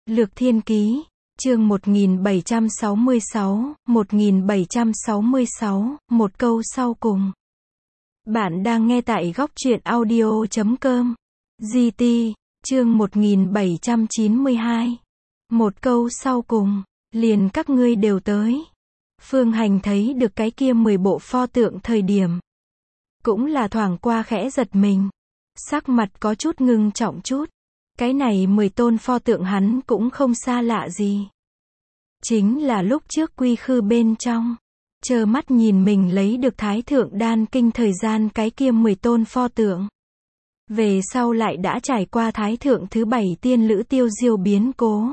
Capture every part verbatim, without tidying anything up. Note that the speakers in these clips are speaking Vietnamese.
Lược Thiên Ký, chương một nghìn bảy trăm sáu mươi sáu, một nghìn bảy trăm sáu mươi sáu, một câu sau cùng. Bạn đang nghe tại góc truyện audio chấm com. giê tê, chương một nghìn bảy trăm chín mươi hai. Một câu sau cùng, liền các ngươi đều tới. Phương Hành thấy được cái kia mười bộ pho tượng thời điểm. Cũng là thoảng qua khẽ giật mình. Sắc mặt có chút ngưng trọng chút. Cái này mười tôn pho tượng hắn cũng không xa lạ gì. Chính là lúc trước quy khư bên trong. Chờ mắt nhìn mình lấy được Thái Thượng Đan Kinh thời gian cái kia mười tôn pho tượng. Về sau lại đã trải qua Thái Thượng thứ bảy tiên lữ tiêu diêu biến cố.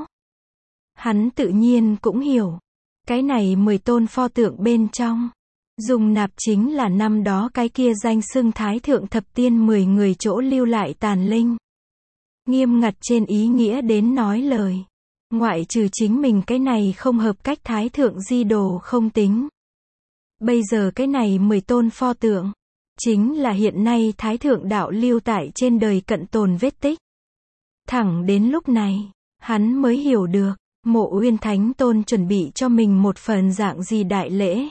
Hắn tự nhiên cũng hiểu. Cái này mười tôn pho tượng bên trong. Dùng nạp chính là năm đó cái kia danh xưng Thái Thượng thập tiên mười người chỗ lưu lại tàn linh. Nghiêm ngặt trên ý nghĩa đến nói lời. Ngoại trừ chính mình cái này không hợp cách Thái Thượng di đồ không tính. Bây giờ cái này mười tôn pho tượng. Chính là hiện nay Thái Thượng đạo lưu tại trên đời cận tồn vết tích. Thẳng đến lúc này, hắn mới hiểu được, Mộ Uyên Thánh Tôn chuẩn bị cho mình một phần dạng gì đại lễ.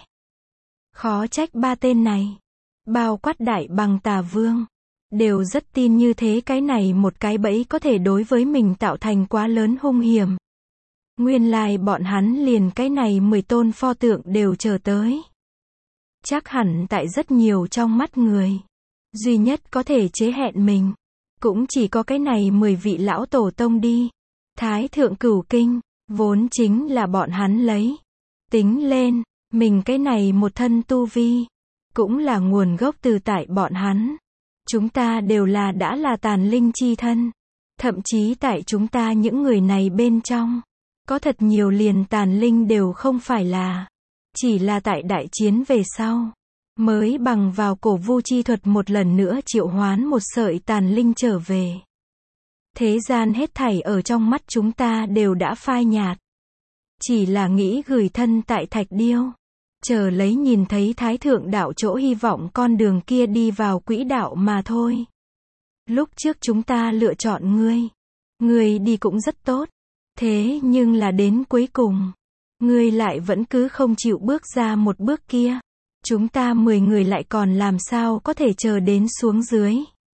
Khó trách ba tên này, bao quát Đại Bằng Tà Vương, đều rất tin như thế cái này một cái bẫy có thể đối với mình tạo thành quá lớn hung hiểm. Nguyên lai bọn hắn liền cái này mười tôn pho tượng đều chờ tới. Chắc hẳn tại rất nhiều trong mắt người, duy nhất có thể chế hẹn mình, cũng chỉ có cái này mười vị lão tổ tông đi. Thái Thượng Cửu Kinh, vốn chính là bọn hắn lấy. Tính lên, mình cái này một thân tu vi, cũng là nguồn gốc từ tại bọn hắn. Chúng ta đều là đã là tàn linh chi thân. Thậm chí tại chúng ta những người này bên trong, có thật nhiều liền tàn linh đều không phải là. Chỉ là tại đại chiến về sau, mới bằng vào cổ vu chi thuật một lần nữa triệu hoán một sợi tàn linh trở về. Thế gian hết thảy ở trong mắt chúng ta đều đã phai nhạt. Chỉ là nghĩ gửi thân tại Thạch Điêu. Chờ lấy nhìn thấy Thái Thượng đạo chỗ hy vọng con đường kia đi vào quỹ đạo mà thôi. Lúc trước chúng ta lựa chọn ngươi. Ngươi đi cũng rất tốt. Thế nhưng là đến cuối cùng, ngươi lại vẫn cứ không chịu bước ra một bước kia. Chúng ta mười người lại còn làm sao có thể chờ đến xuống dưới.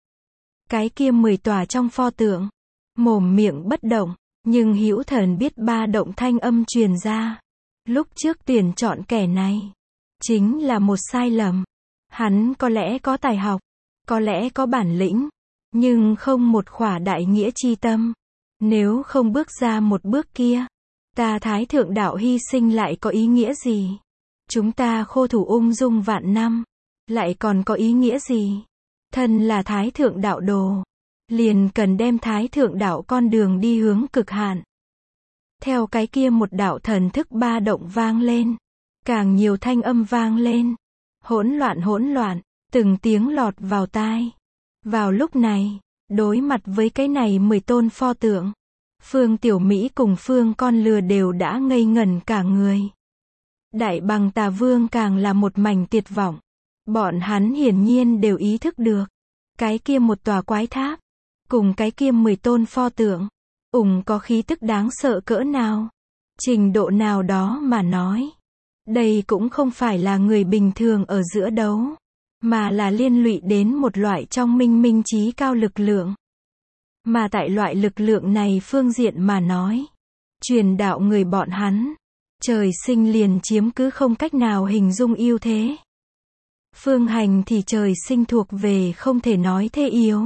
Cái kia mười tòa trong pho tượng, mồm miệng bất động, nhưng hữu thần biết ba động thanh âm truyền ra. Lúc trước tuyển chọn kẻ này, chính là một sai lầm. Hắn có lẽ có tài học, có lẽ có bản lĩnh, nhưng không một khỏa đại nghĩa chi tâm. Nếu không bước ra một bước kia, ta Thái Thượng đạo hy sinh lại có ý nghĩa gì? Chúng ta khô thủ ung dung vạn năm, lại còn có ý nghĩa gì? Thân là Thái Thượng đạo đồ, liền cần đem Thái Thượng đạo con đường đi hướng cực hạn. Theo cái kia một đạo thần thức ba động vang lên, càng nhiều thanh âm vang lên, hỗn loạn hỗn loạn, từng tiếng lọt vào tai. Vào lúc này, đối mặt với cái này mười tôn pho tượng, Phương Tiểu Mỹ cùng Phương Con Lừa đều đã ngây ngẩn cả người. Đại Bằng Tà Vương càng là một mảnh tuyệt vọng. Bọn hắn hiển nhiên đều ý thức được, cái kia một tòa quái tháp, cùng cái kia mười tôn pho tượng, ủng có khí tức đáng sợ cỡ nào, trình độ nào đó mà nói. Đây cũng không phải là người bình thường ở giữa đấu, mà là liên lụy đến một loại trong minh minh trí cao lực lượng. Mà tại loại lực lượng này phương diện mà nói, truyền đạo người bọn hắn, trời sinh liền chiếm cứ không cách nào hình dung ưu thế. Phương Hành thì trời sinh thuộc về không thể nói thế yếu.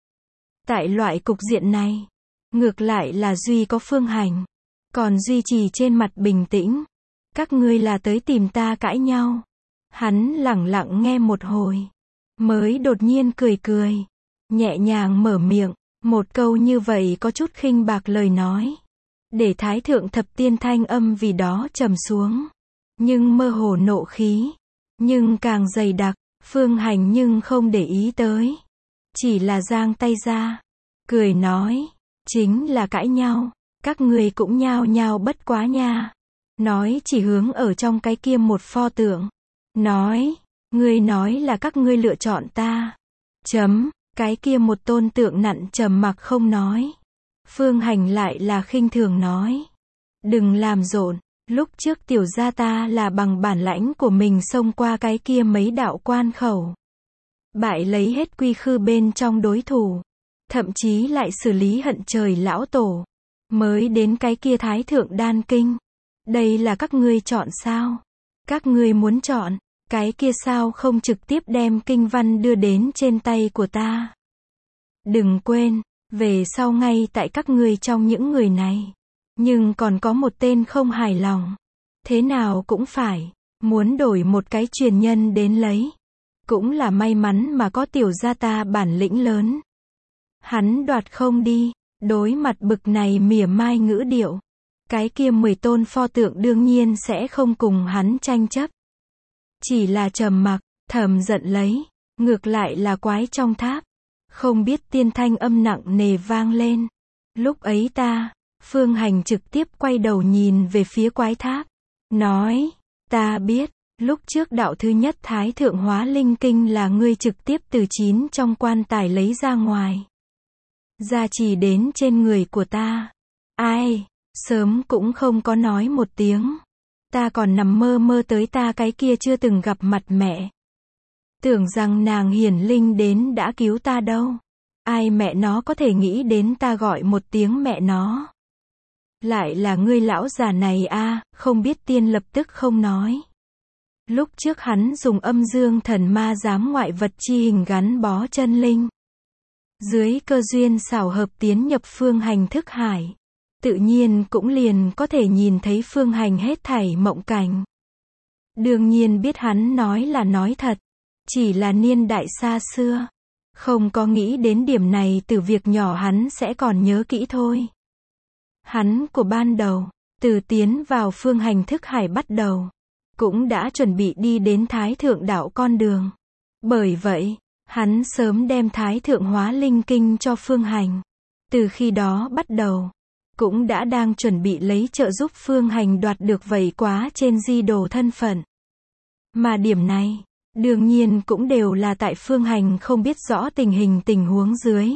Tại loại cục diện này, ngược lại là duy có Phương Hành, còn duy trì trên mặt bình tĩnh. Các ngươi là tới tìm ta cãi nhau. Hắn lẳng lặng nghe một hồi, mới đột nhiên cười cười, nhẹ nhàng mở miệng, một câu như vậy có chút khinh bạc lời nói, để Thái Thượng thập tiên thanh âm vì đó trầm xuống, nhưng mơ hồ nộ khí, nhưng càng dày đặc. Phương Hành nhưng không để ý tới, chỉ là giang tay ra, cười nói, chính là cãi nhau, các ngươi cũng nhao nhao bất quá nha. Nói chỉ hướng ở trong cái kia một pho tượng, nói, ngươi nói là các ngươi lựa chọn ta. Chấm, cái kia một tôn tượng nặn trầm mặc không nói. Phương Hành lại là khinh thường nói. Đừng làm rộn, lúc trước tiểu gia ta là bằng bản lãnh của mình xông qua cái kia mấy đạo quan khẩu. Bại lấy hết quy khư bên trong đối thủ. Thậm chí lại xử lý hận trời lão tổ. Mới đến cái kia thái thượng đan kinh. Đây là các ngươi chọn sao? Các ngươi muốn chọn, cái kia sao không trực tiếp đem kinh văn đưa đến trên tay của ta? Đừng quên, về sau ngay tại các ngươi trong những người này. Nhưng còn có một tên không hài lòng. Thế nào cũng phải, muốn đổi một cái truyền nhân đến lấy. Cũng là may mắn mà có tiểu gia ta bản lĩnh lớn. Hắn đoạt không đi, đối mặt bực này mỉa mai ngữ điệu. Cái kia mười tôn pho tượng đương nhiên sẽ không cùng hắn tranh chấp. Chỉ là trầm mặc, thầm giận lấy, ngược lại là quái trong tháp. Không biết tiên thanh âm nặng nề vang lên. Lúc ấy ta, Phương Hành trực tiếp quay đầu nhìn về phía quái tháp. Nói, ta biết, lúc trước đạo thứ nhất Thái Thượng Hóa Linh Kinh là ngươi trực tiếp từ chín trong quan tài lấy ra ngoài. Gia trì đến trên người của ta. Ai, sớm cũng không có nói một tiếng. Ta còn nằm mơ mơ tới ta cái kia chưa từng gặp mặt mẹ. Tưởng rằng nàng hiển linh đến đã cứu ta đâu. Ai mẹ nó có thể nghĩ đến ta gọi một tiếng mẹ nó. Lại là ngươi lão già này a, không biết tiên lập tức không nói. Lúc trước hắn dùng âm dương thần ma giám ngoại vật chi hình gắn bó chân linh. Dưới cơ duyên xảo hợp tiến nhập Phương Hành thức hải. Tự nhiên cũng liền có thể nhìn thấy Phương Hành hết thảy mộng cảnh. Đương nhiên biết hắn nói là nói thật. Chỉ là niên đại xa xưa. Không có nghĩ đến điểm này từ việc nhỏ hắn sẽ còn nhớ kỹ thôi. Hắn của ban đầu, từ tiến vào Phương Hành thức hải bắt đầu, cũng đã chuẩn bị đi đến Thái Thượng đạo con đường. Bởi vậy, hắn sớm đem Thái Thượng Hóa Linh Kinh cho Phương Hành. Từ khi đó bắt đầu, cũng đã đang chuẩn bị lấy trợ giúp Phương Hành đoạt được vảy quá trên di đồ thân phận. Mà điểm này, đương nhiên cũng đều là tại Phương Hành không biết rõ tình hình tình huống dưới.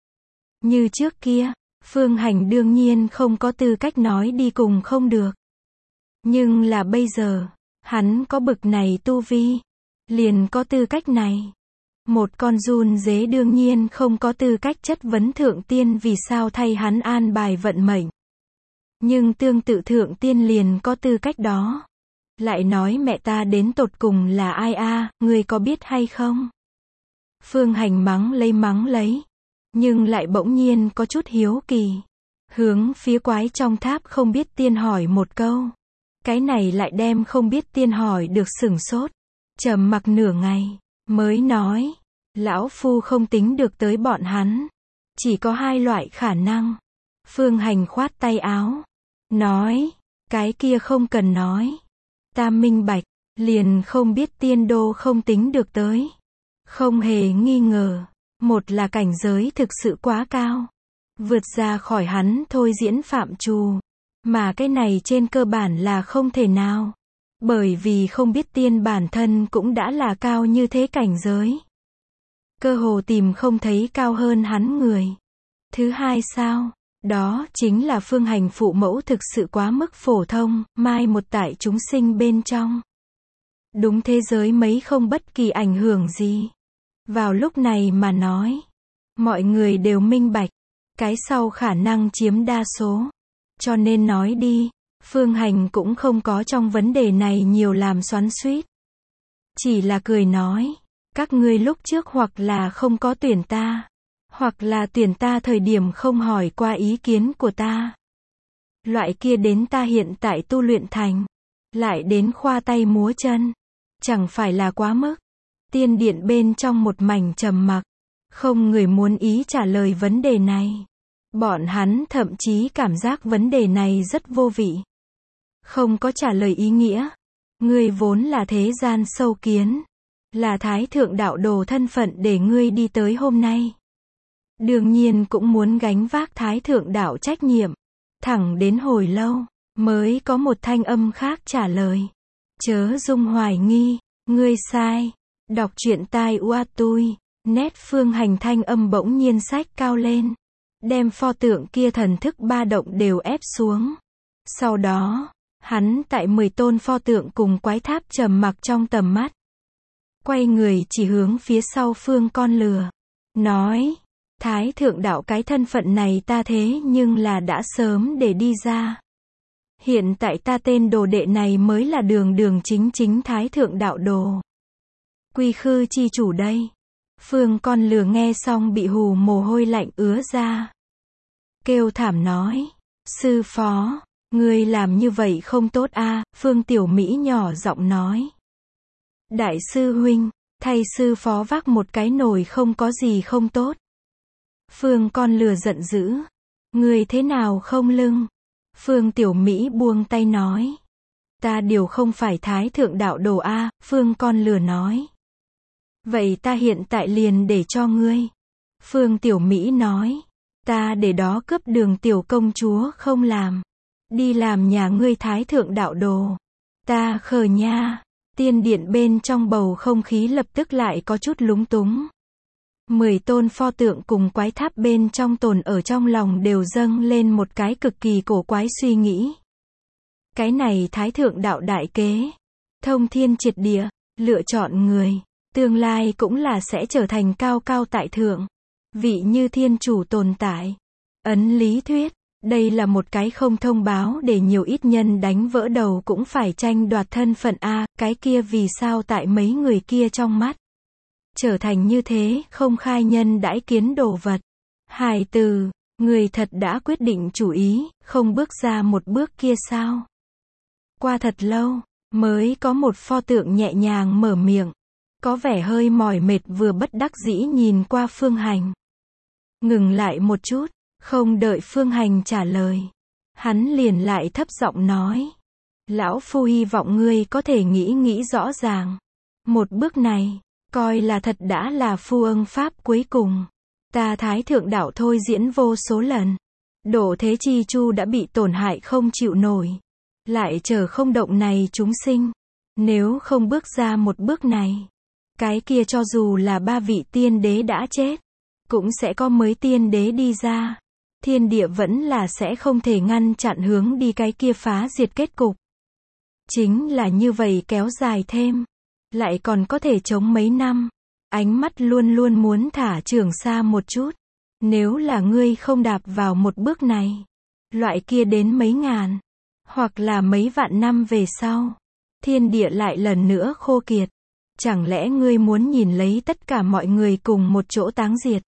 Như trước kia, Phương Hành đương nhiên không có tư cách nói đi cùng không được. Nhưng là bây giờ, hắn có bực này tu vi, liền có tư cách này. Một con giun dế đương nhiên không có tư cách chất vấn thượng tiên vì sao thay hắn an bài vận mệnh. Nhưng tương tự thượng tiên liền có tư cách đó. Lại nói mẹ ta đến tột cùng là ai a, à, ngươi có biết hay không? Phương Hành mắng lấy mắng lấy. Nhưng lại bỗng nhiên có chút hiếu kỳ. Hướng phía quái trong tháp không biết tiên hỏi một câu. Cái này lại đem không biết tiên hỏi được sửng sốt. Trầm mặc nửa ngày, mới nói. Lão Phu không tính được tới bọn hắn. Chỉ có hai loại khả năng. Phương Hành khoát tay áo. Nói, cái kia không cần nói. Ta minh bạch, liền không biết tiên đô không tính được tới. Không hề nghi ngờ. Một là cảnh giới thực sự quá cao. Vượt ra khỏi hắn thôi diễn phạm trù. Mà cái này trên cơ bản là không thể nào. Bởi vì không biết tiên bản thân cũng đã là cao như thế cảnh giới. Cơ hồ tìm không thấy cao hơn hắn người. Thứ hai sao? Đó chính là Phương Hành phụ mẫu thực sự quá mức phổ thông, mai một tại chúng sinh bên trong. Đúng thế giới mấy không bất kỳ ảnh hưởng gì. Vào lúc này mà nói, mọi người đều minh bạch, cái sau khả năng chiếm đa số. Cho nên nói đi, Phương Hành cũng không có trong vấn đề này nhiều làm xoắn xuýt. Chỉ là cười nói, các ngươi lúc trước hoặc là không có tuyển ta, hoặc là tuyển ta thời điểm không hỏi qua ý kiến của ta. Loại kia đến ta hiện tại tu luyện thành, lại đến khoa tay múa chân, chẳng phải là quá mức. Tiên điện bên trong một mảnh trầm mặc, không người muốn ý trả lời vấn đề này. Bọn hắn thậm chí cảm giác vấn đề này rất vô vị. Không có trả lời ý nghĩa. Ngươi vốn là thế gian sâu kiến, là Thái Thượng đạo đồ thân phận để ngươi đi tới hôm nay. Đương nhiên cũng muốn gánh vác Thái Thượng đạo trách nhiệm. Thẳng đến hồi lâu, mới có một thanh âm khác trả lời. Chớ dung hoài nghi, ngươi sai. Đọc truyện tai ua tui, nét Phương Hành thanh âm bỗng nhiên sách cao lên. đem pho tượng kia thần thức ba động đều ép xuống. Sau đó, hắn tại mười tôn pho tượng cùng quái tháp trầm mặc trong tầm mắt. Quay người chỉ hướng phía sau Phương Con Lừa. Nói, Thái Thượng Đạo cái thân phận này ta thế nhưng là đã sớm để đi ra. Hiện tại ta tên đồ đệ này mới là đường đường chính chính Thái Thượng Đạo đồ. Quy khư chi chủ đây. Phương Con Lừa nghe xong bị hù mồ hôi lạnh ứa ra. Kêu thảm nói, sư phó, ngươi làm như vậy không tốt a. Phương Tiểu Mỹ nhỏ giọng nói. Đại sư huynh, thay sư phó vác một cái nồi không có gì không tốt. Phương Con Lừa giận dữ. Ngươi thế nào không lưng? Phương Tiểu Mỹ buông tay nói. Ta điều không phải Thái Thượng Đạo đồ a. Phương Con Lừa nói. Vậy ta hiện tại liền để cho ngươi. Phương Tiểu Mỹ nói. Ta để đó cướp đường tiểu công chúa không làm. Đi làm nhà ngươi Thái Thượng Đạo đồ. Ta khờ nha. Tiên điện bên trong bầu không khí lập tức lại có chút lúng túng. Mười tôn pho tượng cùng quái tháp bên trong tồn ở trong lòng đều dâng lên một cái cực kỳ cổ quái suy nghĩ. Cái này Thái Thượng Đạo đại kế. Thông thiên triệt địa, lựa chọn người. Tương lai cũng là sẽ trở thành cao cao tại thượng. Vị như thiên chủ tồn tại. Ấn lý thuyết, đây là một cái không thông báo để nhiều ít nhân đánh vỡ đầu cũng phải tranh đoạt thân phận a. Cái kia vì sao tại mấy người kia trong mắt trở thành như thế, không khai nhân đãi kiến đồ vật. Hài từ, người thật đã quyết định chủ ý, không bước ra một bước kia sao? Qua thật lâu, mới có một pho tượng nhẹ nhàng mở miệng. Có vẻ hơi mỏi mệt vừa bất đắc dĩ nhìn qua Phương Hành. Ngừng lại một chút, không đợi Phương Hành trả lời. Hắn liền lại thấp giọng nói. Lão Phu hy vọng ngươi có thể nghĩ nghĩ rõ ràng. Một bước này, coi là thật đã là phu ưng pháp cuối cùng. Ta Thái Thượng Đạo thôi diễn vô số lần. Độ thế chi chu đã bị tổn hại không chịu nổi. Lại chờ không động này chúng sinh. Nếu không bước ra một bước này, cái kia cho dù là ba vị tiên đế đã chết, cũng sẽ có mới tiên đế đi ra. Thiên địa vẫn là sẽ không thể ngăn chặn hướng đi cái kia phá diệt kết cục. Chính là như vậy kéo dài thêm, lại còn có thể chống mấy năm. Ánh mắt luôn luôn muốn thả trưởng xa một chút. Nếu là ngươi không đạp vào một bước này, loại kia đến mấy ngàn, hoặc là mấy vạn năm về sau, thiên địa lại lần nữa khô kiệt. Chẳng lẽ ngươi muốn nhìn lấy tất cả mọi người cùng một chỗ táng diệt?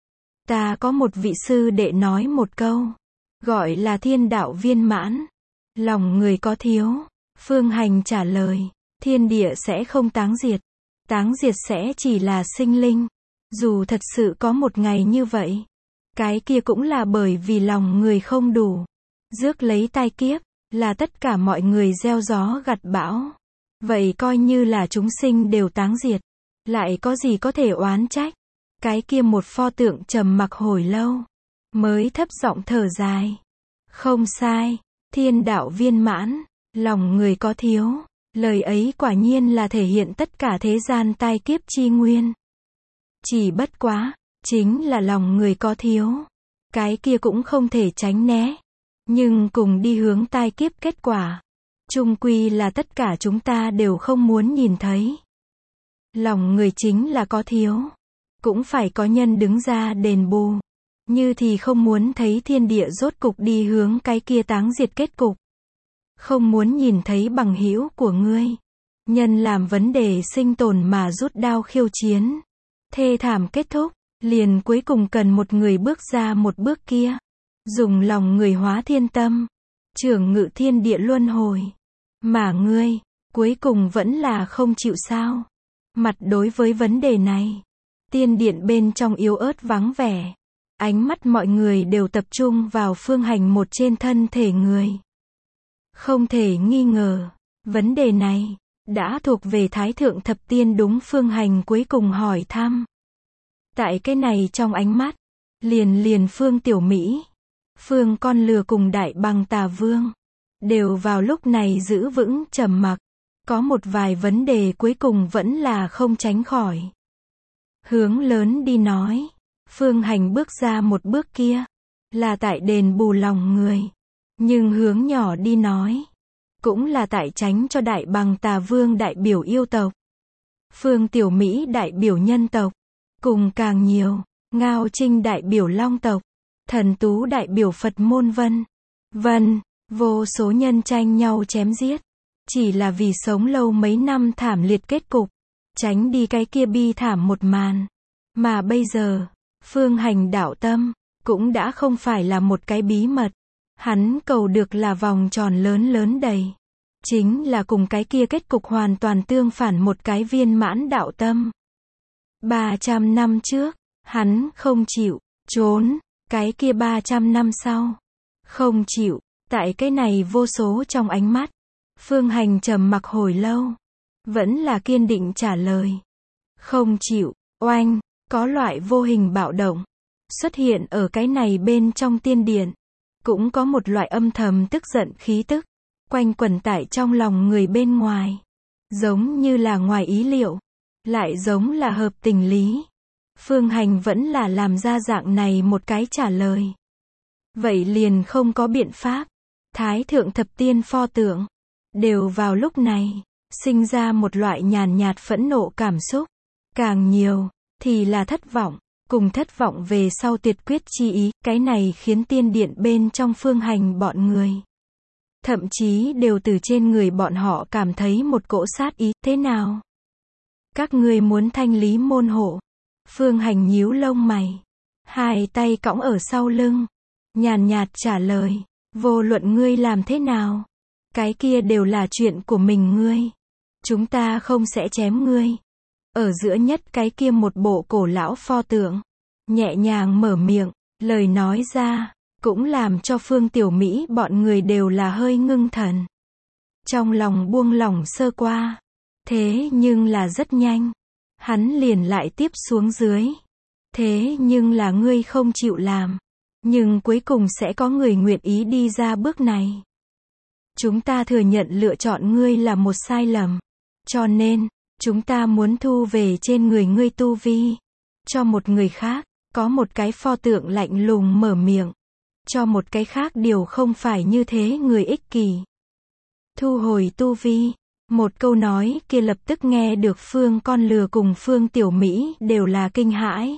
Ta có một vị sư đệ nói một câu, gọi là thiên đạo viên mãn. Lòng người có thiếu. Phương Hành trả lời, thiên địa sẽ không táng diệt. Táng diệt sẽ chỉ là sinh linh. Dù thật sự có một ngày như vậy, cái kia cũng là bởi vì lòng người không đủ. Rước lấy tai kiếp, là tất cả mọi người gieo gió gặt bão. Vậy coi như là chúng sinh đều táng diệt, lại có gì có thể oán trách? Cái kia một pho tượng trầm mặc hồi lâu, mới thấp giọng thở dài. Không sai, thiên đạo viên mãn, lòng người có thiếu. Lời ấy quả nhiên là thể hiện tất cả thế gian tai kiếp chi nguyên. Chỉ bất quá, chính là lòng người có thiếu. Cái kia cũng không thể tránh né. Nhưng cùng đi hướng tai kiếp kết quả, chung quy là tất cả chúng ta đều không muốn nhìn thấy. Lòng người chính là có thiếu, cũng phải có nhân đứng ra đền bù. Như thì không muốn thấy thiên địa rốt cục đi hướng cái kia táng diệt kết cục. Không muốn nhìn thấy bằng hữu của ngươi. Nhân làm vấn đề sinh tồn mà rút đao khiêu chiến. Thê thảm kết thúc, liền cuối cùng cần một người bước ra một bước kia. Dùng lòng người hóa thiên tâm, trưởng ngự thiên địa luân hồi. Mà ngươi, cuối cùng vẫn là không chịu sao. Mặt đối với vấn đề này, tiên điện bên trong yếu ớt vắng vẻ. Ánh mắt mọi người đều tập trung vào Phương Hành một trên thân thể người. Không thể nghi ngờ, vấn đề này đã thuộc về Thái Thượng Thập Tiên đúng Phương Hành cuối cùng hỏi thăm. Tại cái này trong ánh mắt, liền liền Phương Tiểu Mỹ, Phương Con Lừa cùng Đại Bằng Tà Vương, đều vào lúc này giữ vững trầm mặc. Có một vài vấn đề cuối cùng vẫn là không tránh khỏi. Hướng lớn đi nói, Phương Hành bước ra một bước kia, là tại đền bù lòng người. Nhưng hướng nhỏ đi nói, cũng là tại tránh cho Đại Bằng Tà Vương đại biểu yêu tộc, Phương Tiểu Mỹ đại biểu nhân tộc, cùng càng nhiều, Ngao Trinh đại biểu long tộc, Thần Tú đại biểu Phật môn vân vân, vô số nhân tranh nhau chém giết, chỉ là vì sống lâu mấy năm thảm liệt kết cục, tránh đi cái kia bi thảm một màn. Mà bây giờ, Phương Hành đạo tâm, cũng đã không phải là một cái bí mật. Hắn cầu được là vòng tròn lớn lớn đầy. Chính là cùng cái kia kết cục hoàn toàn tương phản một cái viên mãn đạo tâm. ba trăm năm trước, hắn không chịu, trốn, cái kia ba trăm năm sau, không chịu, tại cái này vô số trong ánh mắt. Phương Hành trầm mặc hồi lâu, vẫn là kiên định trả lời. Không chịu, oanh, có loại vô hình bạo động, xuất hiện ở cái này bên trong tiên điện. Cũng có một loại âm thầm tức giận khí tức, quanh quẩn tại trong lòng người bên ngoài. Giống như là ngoài ý liệu, lại giống là hợp tình lý. Phương Hành vẫn là làm ra dạng này một cái trả lời. Vậy liền không có biện pháp. Thái thượng thập tiên pho tượng, đều vào lúc này, sinh ra một loại nhàn nhạt phẫn nộ cảm xúc. Càng nhiều, thì là thất vọng. Cùng thất vọng về sau tuyệt quyết chi ý, cái này khiến tiên điện bên trong Phương Hành bọn người. Thậm chí đều từ trên người bọn họ cảm thấy một cỗ sát ý, thế nào? Các ngươi muốn thanh lý môn hộ. Phương Hành nhíu lông mày, hai tay cõng ở sau lưng, nhàn nhạt trả lời, vô luận ngươi làm thế nào, cái kia đều là chuyện của mình ngươi. Chúng ta không sẽ chém ngươi. Ở giữa nhất cái kia một bộ cổ lão pho tượng, nhẹ nhàng mở miệng, lời nói ra, cũng làm cho Phương Tiểu Mỹ bọn người đều là hơi ngưng thần. Trong lòng buông lỏng sơ qua. Thế nhưng là rất nhanh, hắn liền lại tiếp xuống dưới. Thế nhưng là ngươi không chịu làm, nhưng cuối cùng sẽ có người nguyện ý đi ra bước này. Chúng ta thừa nhận lựa chọn ngươi là một sai lầm, cho nên chúng ta muốn thu về trên người ngươi tu vi, cho một người khác. Có một cái pho tượng lạnh lùng mở miệng, cho một cái khác điều không phải như thế người ích kỷ. Thu hồi tu vi, một câu nói kia lập tức nghe được Phương Con Lừa cùng Phương Tiểu Mỹ đều là kinh hãi.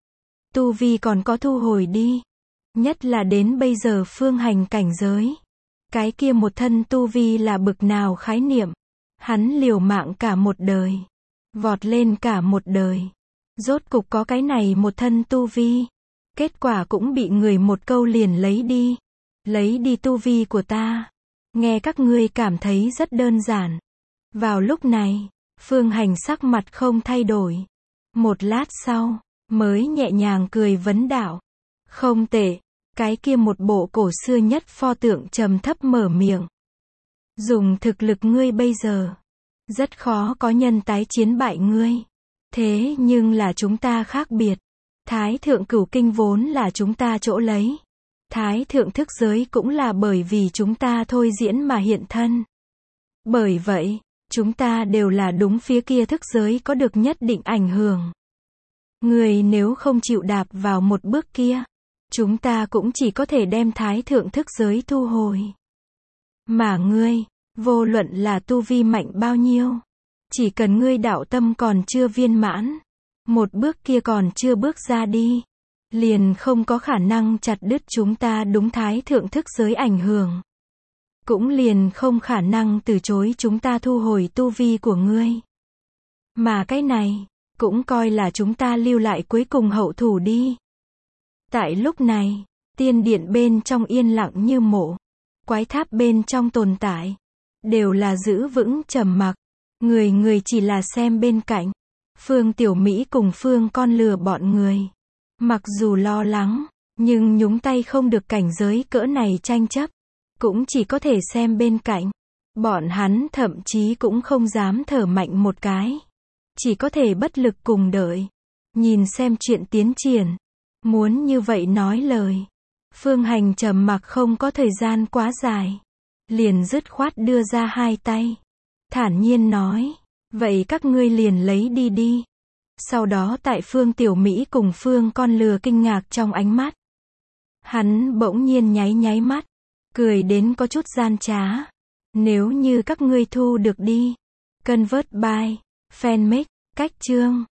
Tu vi còn có thu hồi đi, nhất là đến bây giờ Phương Hành cảnh giới. Cái kia một thân tu vi là bực nào khái niệm, hắn liều mạng cả một đời, vọt lên cả một đời. Rốt cục có cái này một thân tu vi. Kết quả cũng bị người một câu liền lấy đi. Lấy đi tu vi của ta. Nghe các ngươi cảm thấy rất đơn giản. Vào lúc này, Phương Hành sắc mặt không thay đổi. Một lát sau, mới nhẹ nhàng cười vấn đạo. Không tệ, cái kia một bộ cổ xưa nhất pho tượng trầm thấp mở miệng. Dùng thực lực ngươi bây giờ, rất khó có nhân tái chiến bại ngươi. Thế nhưng là chúng ta khác biệt. Thái thượng cửu kinh vốn là chúng ta chỗ lấy. Thái thượng thức giới cũng là bởi vì chúng ta thôi diễn mà hiện thân. Bởi vậy, chúng ta đều là đúng phía kia thức giới có được nhất định ảnh hưởng. Người nếu không chịu đạp vào một bước kia, chúng ta cũng chỉ có thể đem thái thượng thức giới thu hồi. Mà ngươi, vô luận là tu vi mạnh bao nhiêu, chỉ cần ngươi đạo tâm còn chưa viên mãn, một bước kia còn chưa bước ra đi, liền không có khả năng chặt đứt chúng ta đúng thái thượng thức giới ảnh hưởng. Cũng liền không khả năng từ chối chúng ta thu hồi tu vi của ngươi. Mà cái này, cũng coi là chúng ta lưu lại cuối cùng hậu thủ đi. Tại lúc này, tiên điện bên trong yên lặng như mộ, quái tháp bên trong tồn tại, đều là giữ vững trầm mặc. Người người chỉ là xem bên cạnh. Phương Tiểu Mỹ cùng Phương Con Lừa bọn người. Mặc dù lo lắng, nhưng nhúng tay không được cảnh giới cỡ này tranh chấp. Cũng chỉ có thể xem bên cạnh. Bọn hắn thậm chí cũng không dám thở mạnh một cái. Chỉ có thể bất lực cùng đợi. Nhìn xem chuyện tiến triển. Muốn như vậy nói lời. Phương Hành trầm mặc không có thời gian quá dài. Liền dứt khoát đưa ra hai tay. Thản nhiên nói. Vậy các ngươi liền lấy đi đi. Sau đó tại Phương Tiểu Mỹ cùng Phương Con Lừa kinh ngạc trong ánh mắt. Hắn bỗng nhiên nháy nháy mắt, cười đến có chút gian trá. Nếu như các ngươi thu được đi. Convert by Fanmade, cách chương